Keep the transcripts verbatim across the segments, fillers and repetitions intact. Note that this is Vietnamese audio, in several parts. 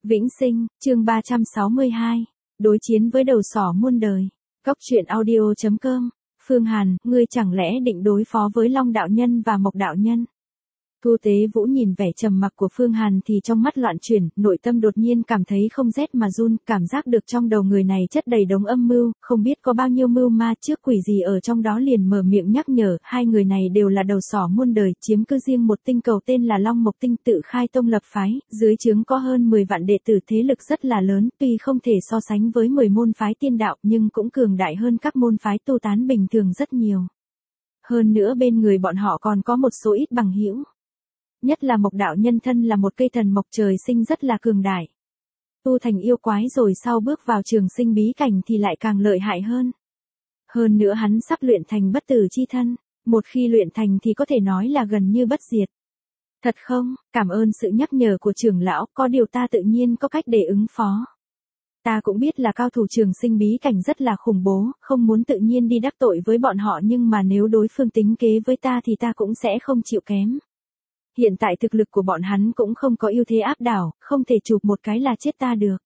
Vĩnh sinh, chương ba trăm sáu mươi hai. Đối chiến với đầu sỏ muôn đời. Góc truyện audio chấm com. Phương Hàn, ngươi chẳng lẽ định đối phó với Long đạo nhân và Mộc đạo nhân? Thu Tế Vũ nhìn vẻ trầm mặc của Phương Hàn thì trong mắt loạn chuyển, nội tâm đột nhiên cảm thấy không rét mà run, cảm giác được trong đầu người này chất đầy đống âm mưu, không biết có bao nhiêu mưu ma trước quỷ gì ở trong đó, liền mở miệng nhắc nhở, hai người này đều là đầu sỏ muôn đời, chiếm cứ riêng một tinh cầu tên là Long Mộc Tinh, tự khai tông lập phái, dưới trướng có hơn mười vạn đệ tử, thế lực rất là lớn, tuy không thể so sánh với mười môn phái tiên đạo, nhưng cũng cường đại hơn các môn phái tu tán bình thường rất nhiều. Hơn nữa bên người bọn họ còn có một số ít bằng hữu. Nhất là Mộc đạo nhân thân là một cây thần mộc trời sinh rất là cường đại. Tu thành yêu quái rồi sau bước vào trường sinh bí cảnh thì lại càng lợi hại hơn. Hơn nữa hắn sắp luyện thành bất tử chi thân, một khi luyện thành thì có thể nói là gần như bất diệt. Thật không, cảm ơn sự nhắc nhở của trưởng lão, có điều ta tự nhiên có cách để ứng phó. Ta cũng biết là cao thủ trường sinh bí cảnh rất là khủng bố, không muốn tự nhiên đi đắc tội với bọn họ, nhưng mà nếu đối phương tính kế với ta thì ta cũng sẽ không chịu kém. Hiện tại thực lực của bọn hắn cũng không có ưu thế áp đảo, không thể chụp một cái là chết ta được.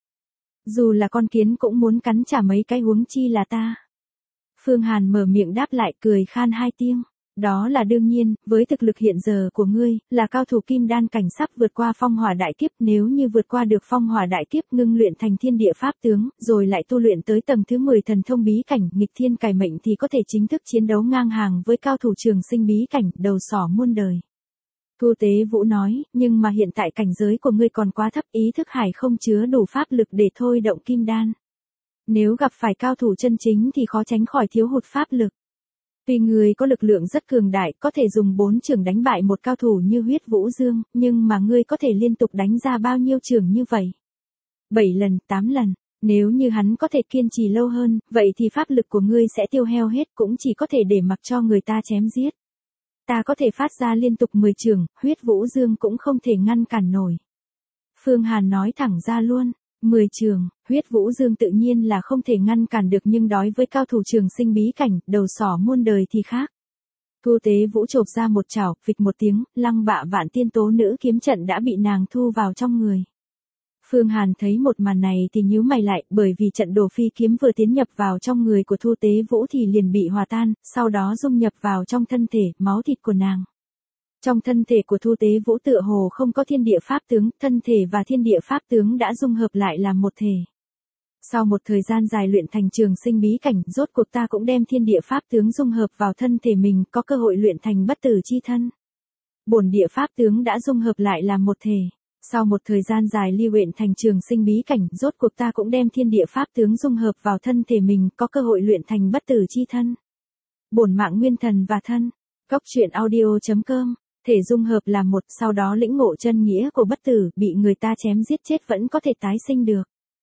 Dù là con kiến cũng muốn cắn trả mấy cái, huống chi là ta. Phương Hàn mở miệng đáp lại, cười khan hai tiếng. Đó là đương nhiên, với thực lực hiện giờ của ngươi, là cao thủ kim đan cảnh sắp vượt qua phong hỏa đại kiếp, nếu như vượt qua được phong hỏa đại kiếp, ngưng luyện thành thiên địa pháp tướng, rồi lại tu luyện tới tầng thứ mười thần thông bí cảnh, nghịch thiên cải mệnh thì có thể chính thức chiến đấu ngang hàng với cao thủ trường sinh bí cảnh, đầu sỏ muôn đời. Thu Tế Vũ nói, nhưng mà hiện tại cảnh giới của ngươi còn quá thấp, ý thức hải không chứa đủ pháp lực để thôi động kim đan. Nếu gặp phải cao thủ chân chính thì khó tránh khỏi thiếu hụt pháp lực. Tuy ngươi có lực lượng rất cường đại, có thể dùng bốn chưởng đánh bại một cao thủ như Huyết Vũ Dương, nhưng mà ngươi có thể liên tục đánh ra bao nhiêu chưởng như vậy? bảy lần, tám lần. Nếu như hắn có thể kiên trì lâu hơn, vậy thì pháp lực của ngươi sẽ tiêu hao hết, cũng chỉ có thể để mặc cho người ta chém giết. Ta có thể phát ra liên tục mười chưởng, Huyết Vũ Dương cũng không thể ngăn cản nổi. Phương Hàn nói thẳng ra luôn, mười chưởng, Huyết Vũ Dương tự nhiên là không thể ngăn cản được, nhưng đối với cao thủ trường sinh bí cảnh, đầu sỏ muôn đời thì khác. Thu Tế Vũ chộp ra một chảo, phịch một tiếng, Lăng Bạ Vạn Tiên Tố Nữ kiếm trận đã bị nàng thu vào trong người. Phương Hàn thấy một màn này thì nhíu mày lại, bởi vì trận Đồ Phi kiếm vừa tiến nhập vào trong người của Thu Tế Vũ thì liền bị hòa tan, sau đó dung nhập vào trong thân thể, máu thịt của nàng. Trong thân thể của Thu Tế Vũ tựa hồ không có thiên địa pháp tướng, thân thể và thiên địa pháp tướng đã dung hợp lại làm một thể. Sau một thời gian dài luyện thành trường sinh bí cảnh, rốt cuộc ta cũng đem thiên địa pháp tướng dung hợp vào thân thể mình, có cơ hội luyện thành bất tử chi thân. Bổn địa pháp tướng đã dung hợp lại làm một thể. Sau một thời gian dài lưu luyện thành trường sinh bí cảnh, rốt cuộc ta cũng đem thiên địa pháp tướng dung hợp vào thân thể mình, có cơ hội luyện thành bất tử chi thân. Bổn mạng nguyên thần và thân. Góc truyện audio chấm com. Thể dung hợp là một, sau đó lĩnh ngộ chân nghĩa của bất tử, bị người ta chém giết chết vẫn có thể tái sinh được.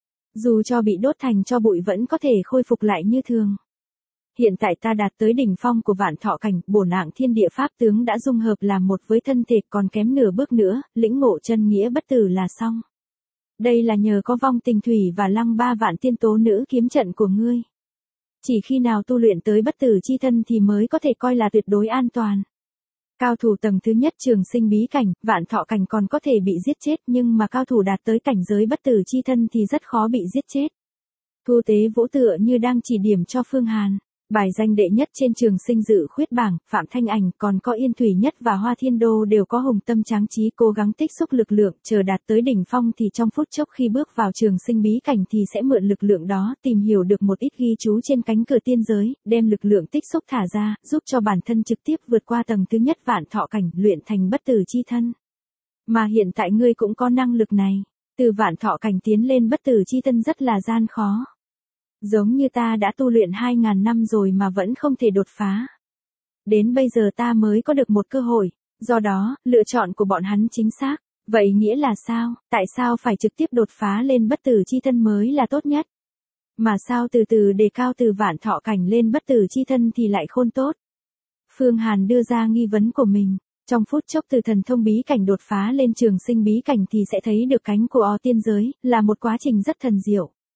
Dù cho bị đốt thành tro bụi vẫn có thể khôi phục lại như thường. Hiện tại ta đạt tới đỉnh phong của vạn thọ cảnh, bổn mạng thiên địa pháp tướng đã dung hợp làm một với thân thể, còn kém nửa bước nữa, lĩnh ngộ chân nghĩa bất tử là xong. Đây là nhờ có vong tình thủy và Lăng Ba Vạn Tiên Tố Nữ kiếm trận của ngươi. Chỉ khi nào tu luyện tới bất tử chi thân thì mới có thể coi là tuyệt đối an toàn. Cao thủ tầng thứ nhất trường sinh bí cảnh, vạn thọ cảnh còn có thể bị giết chết, nhưng mà cao thủ đạt tới cảnh giới bất tử chi thân thì rất khó bị giết chết. Thu Tế Vũ tựa như đang chỉ điểm cho Phương Hàn. Bài danh đệ nhất trên trường sinh dự khuyết bảng, Phạm Thanh Ảnh, còn có Yên Thủy Nhất và Hoa Thiên Đô đều có hùng tâm tráng trí, cố gắng tích xúc lực lượng, chờ đạt tới đỉnh phong thì trong phút chốc khi bước vào trường sinh bí cảnh thì sẽ mượn lực lượng đó, tìm hiểu được một ít ghi chú trên cánh cửa tiên giới, đem lực lượng tích xúc thả ra, giúp cho bản thân trực tiếp vượt qua tầng thứ nhất vạn thọ cảnh, luyện thành bất tử chi thân. Mà hiện tại ngươi cũng có năng lực này, từ vạn thọ cảnh tiến lên bất tử chi thân rất là gian khó. Giống như ta đã tu luyện hai ngàn năm rồi mà vẫn không thể đột phá. Đến bây giờ ta mới có được một cơ hội, do đó, lựa chọn của bọn hắn chính xác. Vậy nghĩa là sao, tại sao phải trực tiếp đột phá lên bất tử chi thân mới là tốt nhất? Mà sao từ từ đề cao từ vạn thọ cảnh lên bất tử chi thân thì lại khôn tốt? Phương Hàn đưa ra nghi vấn của mình. Trong phút chốc từ thần thông bí cảnh đột phá lên trường sinh bí cảnh thì sẽ thấy được cánh của O tiên giới, là một quá trình rất thần diệu.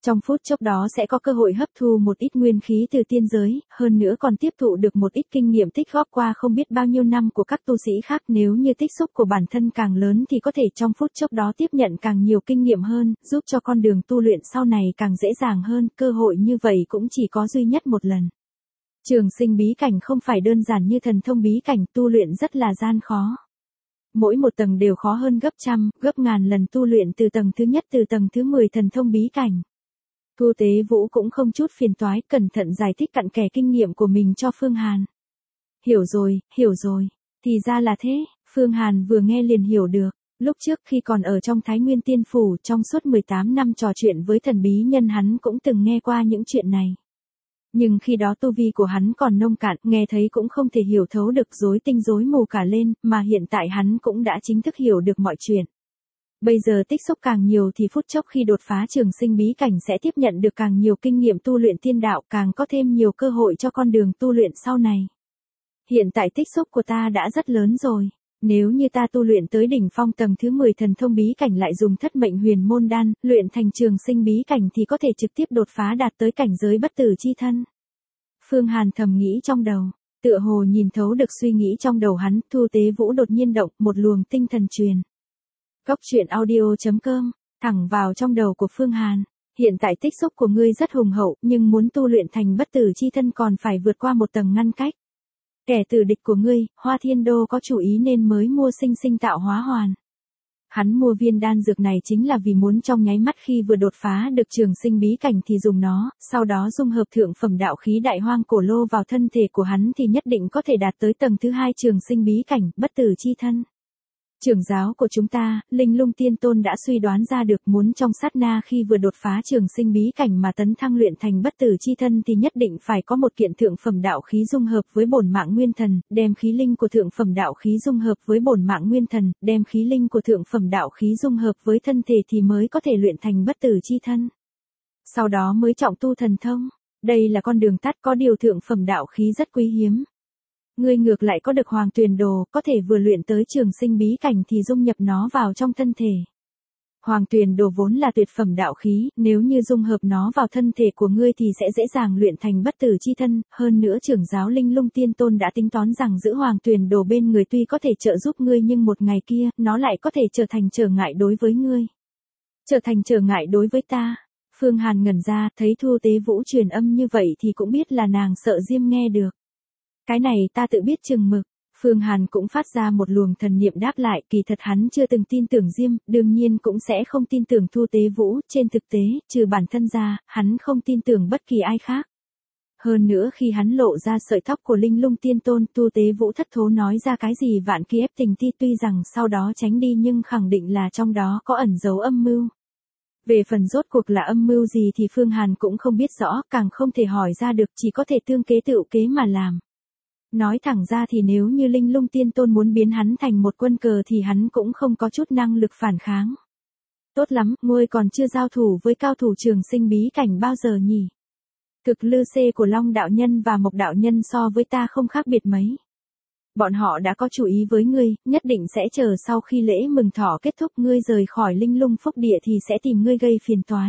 Trong phút chốc đó sẽ có cơ hội hấp thu một ít nguyên khí từ tiên giới, hơn nữa còn tiếp thụ được một ít kinh nghiệm tích góp qua không biết bao nhiêu năm của các tu sĩ khác. Nếu như tích xúc của bản thân càng lớn thì có thể trong phút chốc đó tiếp nhận càng nhiều kinh nghiệm hơn, giúp cho con đường tu luyện sau này càng dễ dàng hơn. Cơ hội như vậy cũng chỉ có duy nhất một lần. Trường sinh bí cảnh không phải đơn giản như thần thông bí cảnh, tu luyện rất là gian khó. Mỗi một tầng đều khó hơn gấp trăm, gấp ngàn lần tu luyện từ tầng thứ nhất từ tầng thứ mười thần thông bí cảnh. Thu Tế Vũ cũng không chút phiền toái, cẩn thận giải thích cặn kẽ kinh nghiệm của mình cho Phương Hàn. Hiểu rồi, hiểu rồi, thì ra là thế, Phương Hàn vừa nghe liền hiểu được. Lúc trước khi còn ở trong Thái Nguyên Tiên Phủ, trong suốt mười tám năm trò chuyện với thần bí nhân, hắn cũng từng nghe qua những chuyện này. Nhưng khi đó tu vi của hắn còn nông cạn, nghe thấy cũng không thể hiểu thấu được, rối tinh rối mù cả lên, mà hiện tại hắn cũng đã chính thức hiểu được mọi chuyện. Bây giờ tích xúc càng nhiều thì phút chốc khi đột phá trường sinh bí cảnh sẽ tiếp nhận được càng nhiều kinh nghiệm tu luyện tiên đạo, càng có thêm nhiều cơ hội cho con đường tu luyện sau này. Hiện tại tích xúc của ta đã rất lớn rồi. Nếu như ta tu luyện tới đỉnh phong tầng thứ mười thần thông bí cảnh, lại dùng thất mệnh huyền môn đan, luyện thành trường sinh bí cảnh thì có thể trực tiếp đột phá đạt tới cảnh giới bất tử chi thân. Phương Hàn thầm nghĩ trong đầu, tựa hồ nhìn thấu được suy nghĩ trong đầu hắn. Thu Tế Vũ đột nhiên động, một luồng tinh thần truyền. Cốc truyện audio chấm com, thẳng vào trong đầu của Phương Hàn. Hiện tại tích xúc của ngươi rất hùng hậu, nhưng muốn tu luyện thành bất tử chi thân còn phải vượt qua một tầng ngăn cách. Kẻ tử địch của ngươi, Hoa Thiên Đô có chủ ý nên mới mua sinh sinh tạo hóa hoàn. Hắn mua viên đan dược này chính là vì muốn trong nháy mắt khi vừa đột phá được trường sinh bí cảnh thì dùng nó, sau đó dung hợp thượng phẩm đạo khí đại hoang cổ lô vào thân thể của hắn thì nhất định có thể đạt tới tầng thứ hai trường sinh bí cảnh, bất tử chi thân. Trưởng giáo của chúng ta, Linh Lung Tiên Tôn đã suy đoán ra được, muốn trong sát na khi vừa đột phá trường sinh bí cảnh mà tấn thăng luyện thành bất tử chi thân thì nhất định phải có một kiện thượng phẩm đạo khí dung hợp với bổn mạng nguyên thần, đem khí linh của thượng phẩm đạo khí dung hợp với bổn mạng nguyên thần, đem khí linh của thượng phẩm đạo khí dung hợp với thân thể thì mới có thể luyện thành bất tử chi thân. Sau đó mới trọng tu thần thông. Đây là con đường tắt, có điều thượng phẩm đạo khí rất quý hiếm. Ngươi ngược lại có được Hoàng Tuyền Đồ, có thể vừa luyện tới trường sinh bí cảnh thì dung nhập nó vào trong thân thể. Hoàng Tuyền Đồ vốn là tuyệt phẩm đạo khí, nếu như dung hợp nó vào thân thể của ngươi thì sẽ dễ dàng luyện thành bất tử chi thân, hơn nữa trưởng giáo Linh Lung Tiên Tôn đã tính toán rằng giữ Hoàng Tuyền Đồ bên người tuy có thể trợ giúp ngươi nhưng một ngày kia, nó lại có thể trở thành trở ngại đối với ngươi. Trở thành trở ngại đối với ta. Phương Hàn ngẩn ra, thấy Thu Tế Vũ truyền âm như vậy thì cũng biết là nàng sợ Diêm nghe được. Cái này ta tự biết chừng mực. Phương Hàn cũng phát ra một luồng thần niệm đáp lại, kỳ thật hắn chưa từng tin tưởng Diêm, đương nhiên cũng sẽ không tin tưởng Thu Tế Vũ, trên thực tế, trừ bản thân ra, hắn không tin tưởng bất kỳ ai khác. Hơn nữa khi hắn lộ ra sợi tóc của Linh Lung Tiên Tôn, Thu Tế Vũ thất thố nói ra cái gì vạn kỳ ép tình ti, tuy rằng sau đó tránh đi nhưng khẳng định là trong đó có ẩn dấu âm mưu. Về phần rốt cuộc là âm mưu gì thì Phương Hàn cũng không biết rõ, càng không thể hỏi ra được, chỉ có thể tương kế tự kế mà làm. Nói thẳng ra thì nếu như Linh Lung Tiên Tôn muốn biến hắn thành một quân cờ thì hắn cũng không có chút năng lực phản kháng. Tốt lắm, ngươi còn chưa giao thủ với cao thủ trường sinh bí cảnh bao giờ nhỉ? Cực lư xê của Long đạo nhân và Mộc đạo nhân so với ta không khác biệt mấy. Bọn họ đã có chủ ý với ngươi, nhất định sẽ chờ sau khi lễ mừng thọ kết thúc ngươi rời khỏi Linh Lung Phúc Địa thì sẽ tìm ngươi gây phiền toái.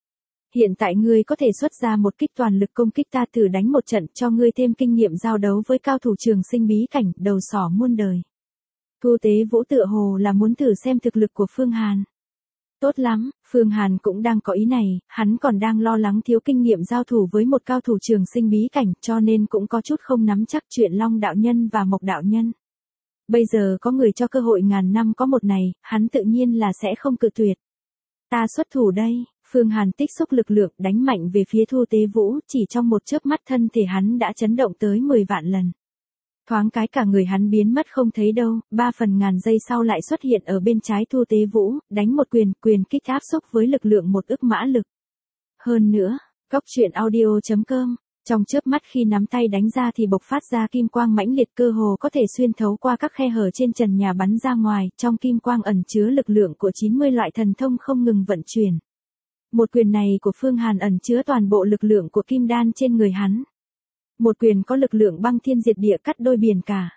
Hiện tại ngươi có thể xuất ra một kích toàn lực công kích ta, thử đánh một trận cho ngươi thêm kinh nghiệm giao đấu với cao thủ trường sinh bí cảnh, đầu sỏ muôn đời. Thu Tế Vũ tựa hồ là muốn thử xem thực lực của Phương Hàn. Tốt lắm, Phương Hàn cũng đang có ý này, hắn còn đang lo lắng thiếu kinh nghiệm giao thủ với một cao thủ trường sinh bí cảnh, cho nên cũng có chút không nắm chắc chuyện Long đạo nhân và Mộc đạo nhân. Bây giờ có người cho cơ hội ngàn năm có một này, hắn tự nhiên là sẽ không cự tuyệt. Ta xuất thủ đây. Phương Hàn tích xúc lực lượng đánh mạnh về phía Thu Tế Vũ, chỉ trong một chớp mắt thân thể hắn đã chấn động tới mười vạn lần. Thoáng cái cả người hắn biến mất không thấy đâu, ba phần ngàn giây sau lại xuất hiện ở bên trái Thu Tế Vũ, đánh một quyền, quyền kích áp xúc với lực lượng một ức mã lực. Hơn nữa, cốc truyện audio chấm com, trong chớp mắt khi nắm tay đánh ra thì bộc phát ra kim quang mãnh liệt, cơ hồ có thể xuyên thấu qua các khe hở trên trần nhà bắn ra ngoài, trong kim quang ẩn chứa lực lượng của chín mươi loại thần thông không ngừng vận chuyển. Một quyền này của Phương Hàn ẩn chứa toàn bộ lực lượng của kim đan trên người hắn. Một quyền có lực lượng băng thiên diệt địa, cắt đôi biển cả.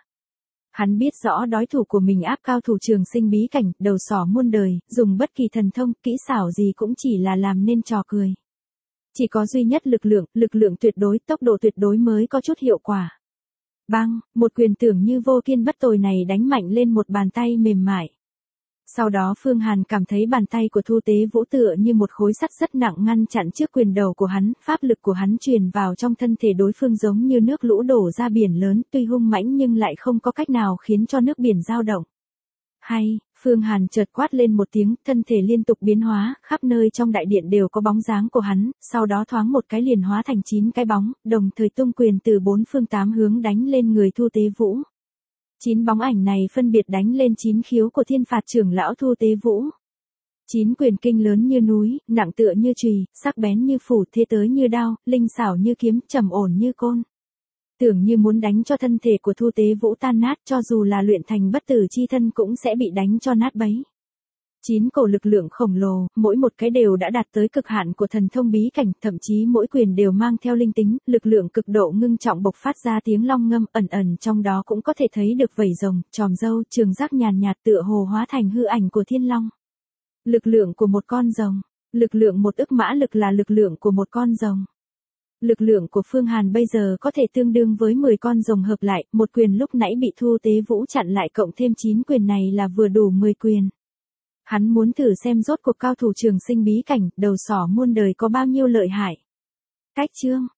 Hắn biết rõ đối thủ của mình áp cao thủ trường sinh bí cảnh, đầu sỏ muôn đời, dùng bất kỳ thần thông, kỹ xảo gì cũng chỉ là làm nên trò cười. Chỉ có duy nhất lực lượng, lực lượng tuyệt đối, tốc độ tuyệt đối mới có chút hiệu quả. Bang, một quyền tưởng như vô kiên bất tồi này đánh mạnh lên một bàn tay mềm mại. Sau đó Phương Hàn cảm thấy bàn tay của Thu Tế Vũ tựa như một khối sắt rất nặng ngăn chặn trước quyền đầu của hắn, pháp lực của hắn truyền vào trong thân thể đối phương giống như nước lũ đổ ra biển lớn, tuy hung mãnh nhưng lại không có cách nào khiến cho nước biển dao động. Hay, Phương Hàn chợt quát lên một tiếng, thân thể liên tục biến hóa, khắp nơi trong đại điện đều có bóng dáng của hắn, sau đó thoáng một cái liền hóa thành chín cái bóng, đồng thời tung quyền từ bốn phương tám hướng đánh lên người Thu Tế Vũ. Chín bóng ảnh này phân biệt đánh lên chín khiếu của thiên phạt trưởng lão Thu Tế Vũ. Chín quyền kinh lớn như núi, nặng tựa như chùy, sắc bén như phủ, thế tới như đao, linh xảo như kiếm, trầm ổn như côn. Tưởng như muốn đánh cho thân thể của Thu Tế Vũ tan nát, cho dù là luyện thành bất tử chi thân cũng sẽ bị đánh cho nát bấy. Chín cổ lực lượng khổng lồ, mỗi một cái đều đã đạt tới cực hạn của thần thông bí cảnh, thậm chí mỗi quyền đều mang theo linh tính, lực lượng cực độ ngưng trọng bộc phát ra tiếng long ngâm, ẩn ẩn trong đó cũng có thể thấy được vảy rồng, tròm râu, trường giác nhàn nhạt tựa hồ hóa thành hư ảnh của thiên long. Lực lượng của một con rồng, lực lượng một ức mã lực là lực lượng của một con rồng. Lực lượng của Phương Hàn bây giờ có thể tương đương với mười con rồng hợp lại, một quyền lúc nãy bị Thu Tế Vũ chặn lại cộng thêm chín quyền này là vừa đủ mười quyền. Hắn muốn thử xem rốt cuộc cao thủ trường sinh bí cảnh, đầu sỏ muôn đời có bao nhiêu lợi hại. Cách chương